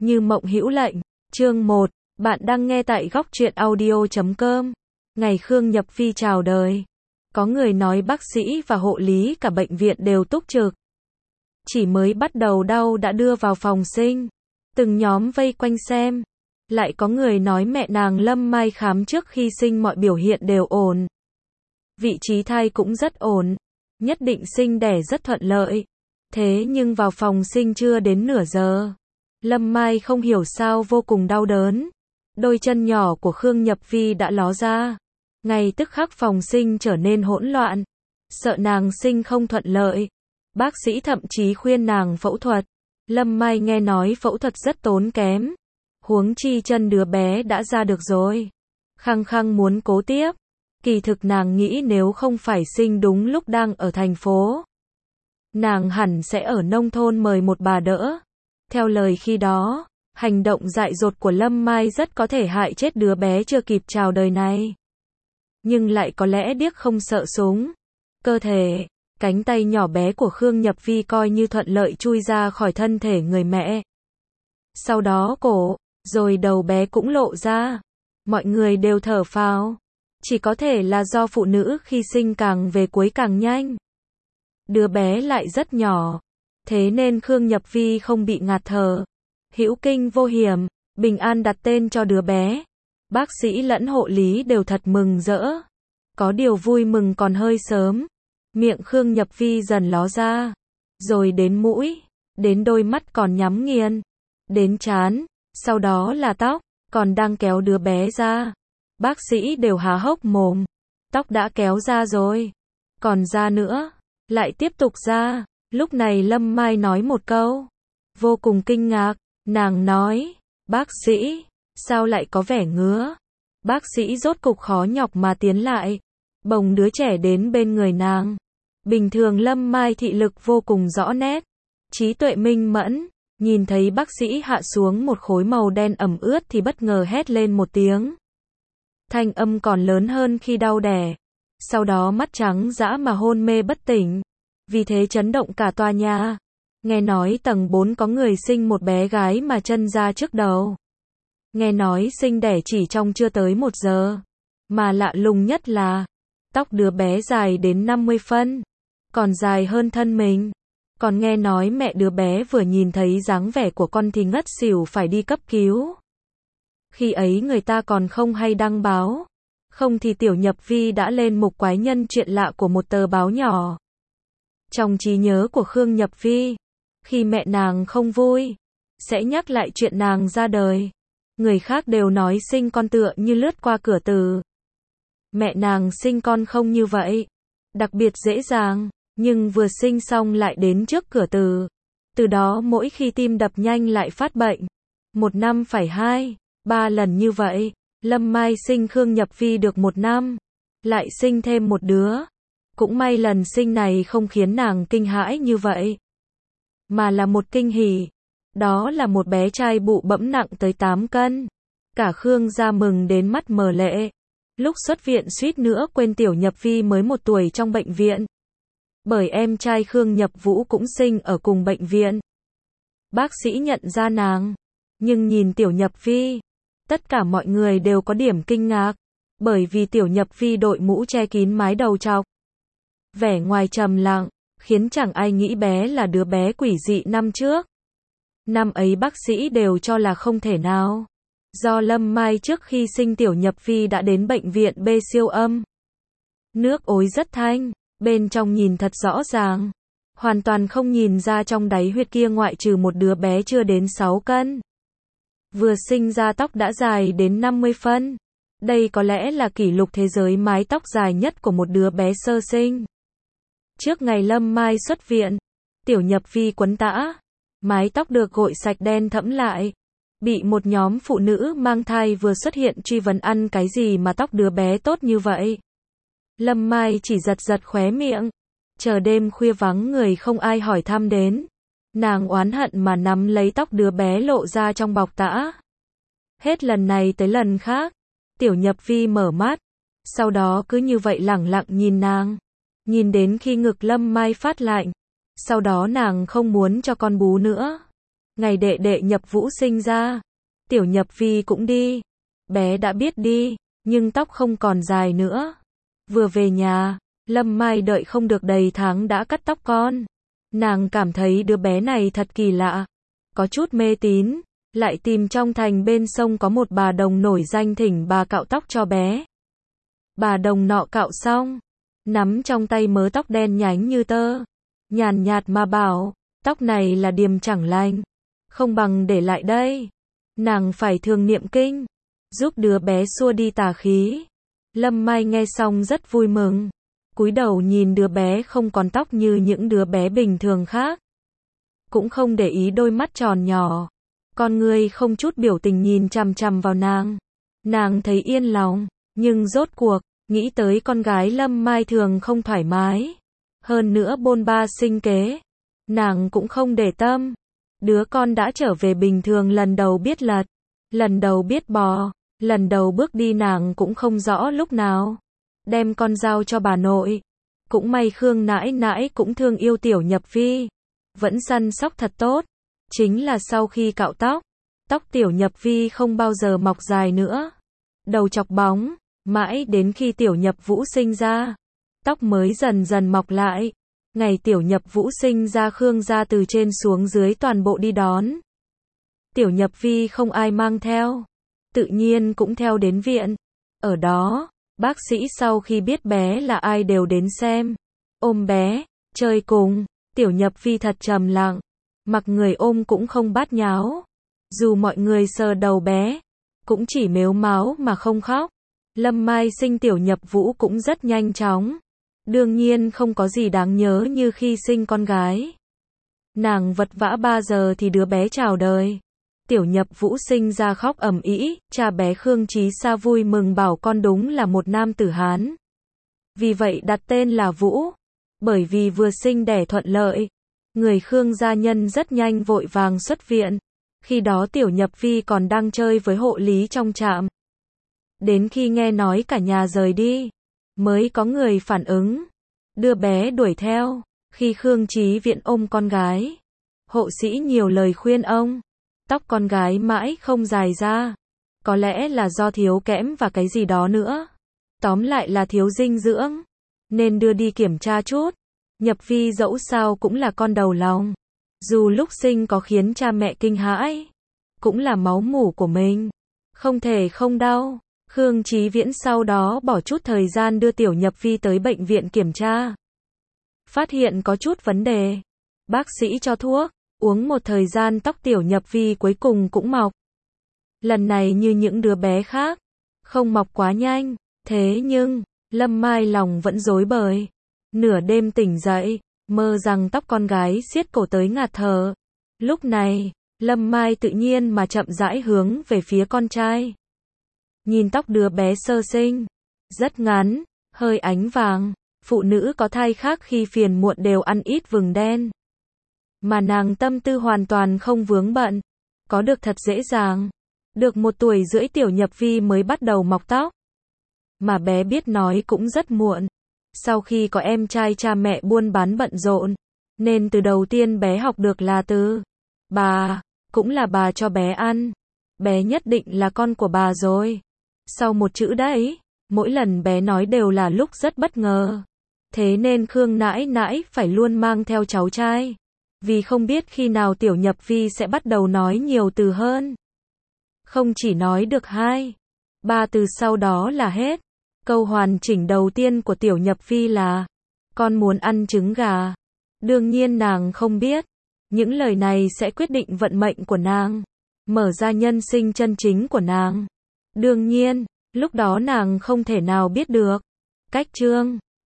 Như mộng hữu lệnh, chương 1, bạn đang nghe tại góc truyện audio.com. Ngày Khương Nhập Vi chào đời. Có người nói bác sĩ và hộ lý cả bệnh viện đều túc trực. Chỉ mới bắt đầu đau đã đưa vào phòng sinh. Từng nhóm vây quanh xem. Lại có người nói mẹ nàng Lâm Mai khám trước khi sinh mọi biểu hiện đều ổn. Vị trí thai cũng rất ổn. Nhất định sinh đẻ rất thuận lợi. Thế nhưng vào phòng sinh chưa đến nửa giờ. Lâm Mai không hiểu sao vô cùng đau đớn. Đôi chân nhỏ của Khương Nhập Vi đã ló ra. Ngay tức khắc phòng sinh trở nên hỗn loạn. Sợ nàng sinh không thuận lợi. Bác sĩ thậm chí khuyên nàng phẫu thuật. Lâm Mai nghe nói phẫu thuật rất tốn kém. Huống chi chân đứa bé đã ra được rồi. Khăng khăng muốn cố tiếp. Kỳ thực nàng nghĩ nếu không phải sinh đúng lúc đang ở thành phố, nàng hẳn sẽ ở nông thôn mời một bà đỡ. Theo lời khi đó, hành động dại dột của Lâm Mai rất có thể hại chết đứa bé chưa kịp chào đời này. Nhưng lại có lẽ điếc không sợ súng. Cơ thể, cánh tay nhỏ bé của Khương Nhập Vi coi như thuận lợi chui ra khỏi thân thể người mẹ. Sau đó cổ, rồi đầu bé cũng lộ ra. Mọi người đều thở phào. Chỉ có thể là do phụ nữ khi sinh càng về cuối càng nhanh. Đứa bé lại rất nhỏ. Thế nên Khương Nhập Vi không bị ngạt thở. Hữu kinh vô hiểm, bình an đặt tên cho đứa bé. Bác sĩ lẫn hộ lý đều thật mừng rỡ. Có điều vui mừng còn hơi sớm. Miệng Khương Nhập Vi dần ló ra. Rồi đến mũi, đến đôi mắt còn nhắm nghiền. Đến trán, sau đó là tóc, còn đang kéo đứa bé ra. Bác sĩ đều há hốc mồm. Tóc đã kéo ra rồi. Còn da nữa. Lại tiếp tục ra. Lúc này Lâm Mai nói một câu. Vô cùng kinh ngạc. Nàng nói. Bác sĩ. Sao lại có vẻ ngứa? Bác sĩ rốt cục khó nhọc mà tiến lại. Bồng đứa trẻ đến bên người nàng. Bình thường Lâm Mai thị lực vô cùng rõ nét. Trí tuệ minh mẫn. Nhìn thấy bác sĩ hạ xuống một khối màu đen ẩm ướt thì bất ngờ hét lên một tiếng. Thanh âm còn lớn hơn khi đau đẻ. Sau đó mắt trắng dã mà hôn mê bất tỉnh. Vì thế chấn động cả tòa nhà. Nghe nói tầng 4 có người sinh một bé gái mà chân ra trước đầu. Nghe nói sinh đẻ chỉ trong chưa tới 1 giờ. Mà lạ lùng nhất là tóc đứa bé dài đến 50 phân. Còn dài hơn thân mình. Còn nghe nói mẹ đứa bé vừa nhìn thấy dáng vẻ của con thì ngất xỉu phải đi cấp cứu. Khi ấy người ta còn không hay đăng báo. Không thì Tiểu Nhập Vi đã lên mục quái nhân chuyện lạ của một tờ báo nhỏ. Trong trí nhớ của Khương Nhập Vi, khi mẹ nàng không vui, sẽ nhắc lại chuyện nàng ra đời. Người khác đều nói sinh con tựa như lướt qua cửa tử. Mẹ nàng sinh con không như vậy. Đặc biệt dễ dàng, nhưng vừa sinh xong lại đến trước cửa tử. Từ đó mỗi khi tim đập nhanh lại phát bệnh. 1 năm phải 2, 3 lần như vậy. Lâm Mai sinh Khương Nhập Vi được 1 năm. Lại sinh thêm một đứa. Cũng may lần sinh này không khiến nàng kinh hãi như vậy. Mà là một kinh hỉ. Đó là một bé trai bụ bẫm nặng tới 8 cân. Cả Khương gia mừng đến mắt mờ lệ. Lúc xuất viện suýt nữa quên Tiểu Nhập Vi mới 1 tuổi trong bệnh viện. Bởi em trai Khương Nhập Vũ cũng sinh ở cùng bệnh viện. Bác sĩ nhận ra nàng. Nhưng nhìn Tiểu Nhập Vi, tất cả mọi người đều có điểm kinh ngạc. Bởi vì Tiểu Nhập Vi đội mũ che kín mái đầu trọc. Vẻ ngoài trầm lặng, khiến chẳng ai nghĩ bé là đứa bé quỷ dị năm trước. Năm ấy bác sĩ đều cho là không thể nào. Do Lâm Mai trước khi sinh Tiểu Nhập Vi đã đến bệnh viện B siêu âm. Nước ối rất thanh, bên trong nhìn thật rõ ràng. Hoàn toàn không nhìn ra trong đáy huyệt kia ngoại trừ một đứa bé chưa đến 6 cân. Vừa sinh ra tóc đã dài đến 50 phân. Đây có lẽ là kỷ lục thế giới mái tóc dài nhất của một đứa bé sơ sinh. Trước ngày Lâm Mai xuất viện, Tiểu Nhập Vi quấn tã. Mái tóc được gội sạch đen thẫm lại. Bị một nhóm phụ nữ mang thai vừa xuất hiện truy vấn ăn cái gì mà tóc đứa bé tốt như vậy. Lâm Mai chỉ giật giật khóe miệng. Chờ đêm khuya vắng người không ai hỏi thăm đến. Nàng oán hận mà nắm lấy tóc đứa bé lộ ra trong bọc tã. Hết lần này tới lần khác. Tiểu Nhập Vi mở mắt. Sau đó cứ như vậy lẳng lặng nhìn nàng. Nhìn đến khi ngực Lâm Mai phát lạnh. Sau đó nàng không muốn cho con bú nữa. Ngày đệ đệ Nhập Vũ sinh ra, tiểu Nhập Vi cũng đi. Bé đã biết đi, nhưng tóc không còn dài nữa. Vừa về nhà, Lâm Mai đợi không được đầy tháng đã cắt tóc con. Nàng cảm thấy đứa bé này thật kỳ lạ, có chút mê tín, lại tìm trong thành bên sông có một bà đồng nổi danh thỉnh bà cạo tóc cho bé. Bà đồng nọ cạo xong, nắm trong tay mớ tóc đen nhánh như tơ, nhàn nhạt mà bảo, tóc này là điềm chẳng lành, không bằng để lại đây. Nàng phải thường niệm kinh, giúp đứa bé xua đi tà khí. Lâm Mai nghe xong rất vui mừng, cúi đầu nhìn đứa bé không còn tóc như những đứa bé bình thường khác. Cũng không để ý đôi mắt tròn nhỏ, con người không chút biểu tình nhìn chằm chằm vào nàng. Nàng thấy yên lòng, nhưng rốt cuộc, nghĩ tới con gái Lâm Mai thường không thoải mái. Hơn nữa bôn ba sinh kế, nàng cũng không để tâm. Đứa con đã trở về bình thường, lần đầu biết lật, lần đầu biết bò, lần đầu bước đi nàng cũng không rõ lúc nào. Đem con giao cho bà nội. Cũng may Khương nãi nãi cũng thương yêu tiểu Nhập Vi, vẫn săn sóc thật tốt. Chính là sau khi cạo tóc, tóc tiểu Nhập Vi không bao giờ mọc dài nữa. Đầu chọc bóng, mãi đến khi tiểu Nhập Vũ sinh ra, tóc mới dần dần mọc lại. Ngày tiểu Nhập Vũ sinh ra, Khương gia từ trên xuống dưới toàn bộ đi đón. Tiểu Nhập Vi không ai mang theo, tự nhiên cũng theo đến viện. Ở đó, bác sĩ sau khi biết bé là ai đều đến xem, ôm bé, chơi cùng. Tiểu Nhập Vi thật trầm lặng, mặc người ôm cũng không bát nháo. Dù mọi người sờ đầu bé, cũng chỉ mếu máo mà không khóc. Lâm Mai sinh tiểu Nhập Vũ cũng rất nhanh chóng. Đương nhiên không có gì đáng nhớ như khi sinh con gái. Nàng vật vã 3 giờ thì đứa bé chào đời. Tiểu Nhập Vũ sinh ra khóc ầm ĩ, cha bé Khương Chí Sa vui mừng bảo con đúng là một nam tử Hán. Vì vậy đặt tên là Vũ. Bởi vì vừa sinh đẻ thuận lợi, người Khương gia nhân rất nhanh vội vàng xuất viện. Khi đó tiểu Nhập Vi còn đang chơi với hộ lý trong trạm. Đến khi nghe nói cả nhà rời đi, mới có người phản ứng, đưa bé đuổi theo. Khi Khương Chí Viện ôm con gái, hộ sĩ nhiều lời khuyên ông, tóc con gái mãi không dài ra, có lẽ là do thiếu kẽm và cái gì đó nữa. Tóm lại là thiếu dinh dưỡng, nên đưa đi kiểm tra chút. Nhập Vi dẫu sao cũng là con đầu lòng, dù lúc sinh có khiến cha mẹ kinh hãi, cũng là máu mủ của mình, không thể không đau. Khương Chí Viễn sau đó bỏ chút thời gian đưa tiểu Nhập Vi tới bệnh viện kiểm tra. Phát hiện có chút vấn đề, bác sĩ cho thuốc, uống một thời gian tóc tiểu Nhập Vi cuối cùng cũng mọc. Lần này như những đứa bé khác, không mọc quá nhanh, thế nhưng, Lâm Mai lòng vẫn rối bời. Nửa đêm tỉnh dậy, mơ rằng tóc con gái siết cổ tới ngạt thở. Lúc này, Lâm Mai tự nhiên mà chậm rãi hướng về phía con trai. Nhìn tóc đứa bé sơ sinh, rất ngắn, hơi ánh vàng. Phụ nữ có thai khác khi phiền muộn đều ăn ít vừng đen. Mà nàng tâm tư hoàn toàn không vướng bận, có được thật dễ dàng. Được 1 tuổi rưỡi tiểu Nhập Vi mới bắt đầu mọc tóc. Mà bé biết nói cũng rất muộn. Sau khi có em trai cha mẹ buôn bán bận rộn, nên từ đầu tiên bé học được là từ bà, cũng là bà cho bé ăn. Bé nhất định là con của bà rồi. Sau một chữ đấy, mỗi lần bé nói đều là lúc rất bất ngờ. Thế nên Khương nãi nãi phải luôn mang theo cháu trai, vì không biết khi nào tiểu Nhập Vi sẽ bắt đầu nói nhiều từ hơn. Không chỉ nói được 2, 3 từ sau đó là hết. Câu hoàn chỉnh đầu tiên của tiểu Nhập Vi là, con muốn ăn trứng gà. Đương nhiên nàng không biết, những lời này sẽ quyết định vận mệnh của nàng, mở ra nhân sinh chân chính của nàng. Đương nhiên, lúc đó nàng không thể nào biết được. Cách chương